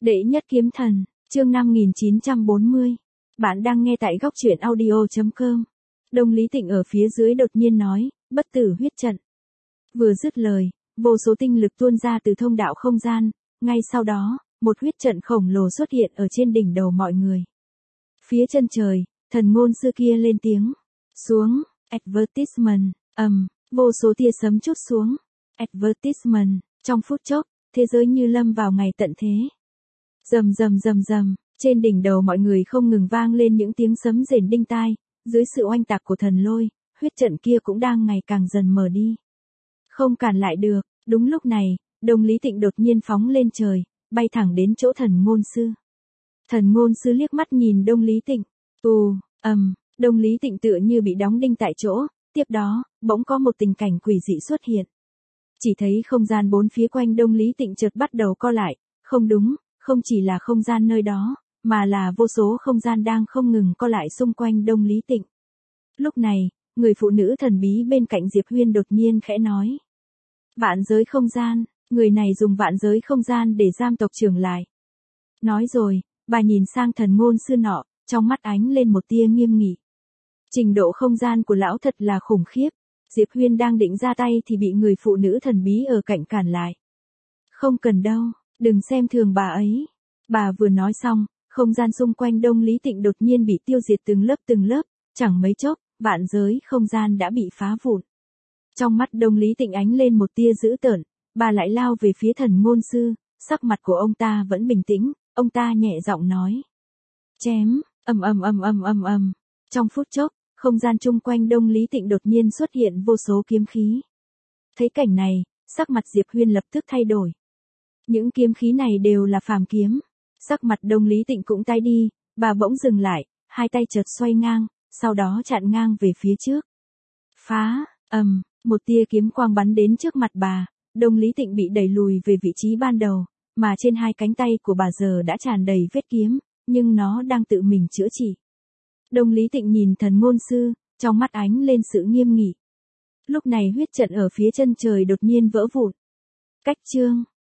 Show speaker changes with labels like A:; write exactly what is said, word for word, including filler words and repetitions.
A: Đệ nhất kiếm thần, chương năm nghìn chín trăm bốn mươi. Bạn đang nghe tại góc truyện audio.com. Đông Lý Tịnh ở phía dưới đột nhiên nói, bất tử huyết trận. Vừa dứt lời, vô số tinh lực tuôn ra từ thông đạo không gian, ngay sau đó, một huyết trận khổng lồ xuất hiện ở trên đỉnh đầu mọi người. Phía chân trời, thần ngôn sư kia lên tiếng. Xuống, advertisement, ầm, vô số tia sấm chút xuống. Advertisement, trong phút chốc, thế giới như lâm vào ngày tận thế. Rầm rầm rầm rầm, trên đỉnh đầu mọi người không ngừng vang lên những tiếng sấm rền đinh tai, dưới sự oanh tạc của thần lôi, huyết trận kia cũng đang ngày càng dần mờ đi. Không cản lại được, đúng lúc này, Đông Lý Tịnh đột nhiên phóng lên trời, bay thẳng đến chỗ thần ngôn sư. Thần ngôn sư liếc mắt nhìn Đông Lý Tịnh, ù, ầm, Đông Lý Tịnh tựa như bị đóng đinh tại chỗ, tiếp đó, bỗng có một tình cảnh quỷ dị xuất hiện. Chỉ thấy không gian bốn phía quanh Đông Lý Tịnh chợt bắt đầu co lại, không đúng, không chỉ là không gian nơi đó, mà là vô số không gian đang không ngừng co lại xung quanh Đông Lý Tịnh. Lúc này, người phụ nữ thần bí bên cạnh Diệp Huyên đột nhiên khẽ nói. Vạn giới không gian, người này dùng vạn giới không gian để giam tộc trưởng lại. Nói rồi, bà nhìn sang thần ngôn sư nọ, trong mắt ánh lên một tia nghiêm nghị. Trình độ không gian của lão thật là khủng khiếp. Diệp Huyên đang định ra tay thì bị người phụ nữ thần bí ở cạnh cản lại. Không cần đâu, đừng xem thường bà ấy. Bà vừa nói xong, không gian xung quanh Đông Lý Tịnh đột nhiên bị tiêu diệt từng lớp từng lớp, chẳng mấy chốc, vạn giới không gian đã bị phá vụn. Trong mắt Đông Lý Tịnh ánh lên một tia dữ tợn, bà lại lao về phía thần ngôn sư, sắc mặt của ông ta vẫn bình tĩnh, ông ta nhẹ giọng nói. Chém, ầm ầm ầm ầm ầm ầm, trong phút chốc, không gian chung quanh Đông Lý Tịnh đột nhiên xuất hiện vô số kiếm khí. Thấy cảnh này, sắc mặt Diệp Huyên lập tức thay đổi. Những kiếm khí này đều là phàm kiếm. Sắc mặt Đông Lý Tịnh cũng tái đi, bà bỗng dừng lại, hai tay chợt xoay ngang, sau đó chặn ngang về phía trước. Phá, ầm, một tia kiếm quang bắn đến trước mặt bà, Đông Lý Tịnh bị đẩy lùi về vị trí ban đầu, mà trên hai cánh tay của bà giờ đã tràn đầy vết kiếm, nhưng nó đang tự mình chữa trị. Đông Lý Tịnh nhìn thần ngôn sư, trong mắt ánh lên sự nghiêm nghị. Lúc này huyết trận ở phía chân trời đột nhiên vỡ vụn. Cách chương.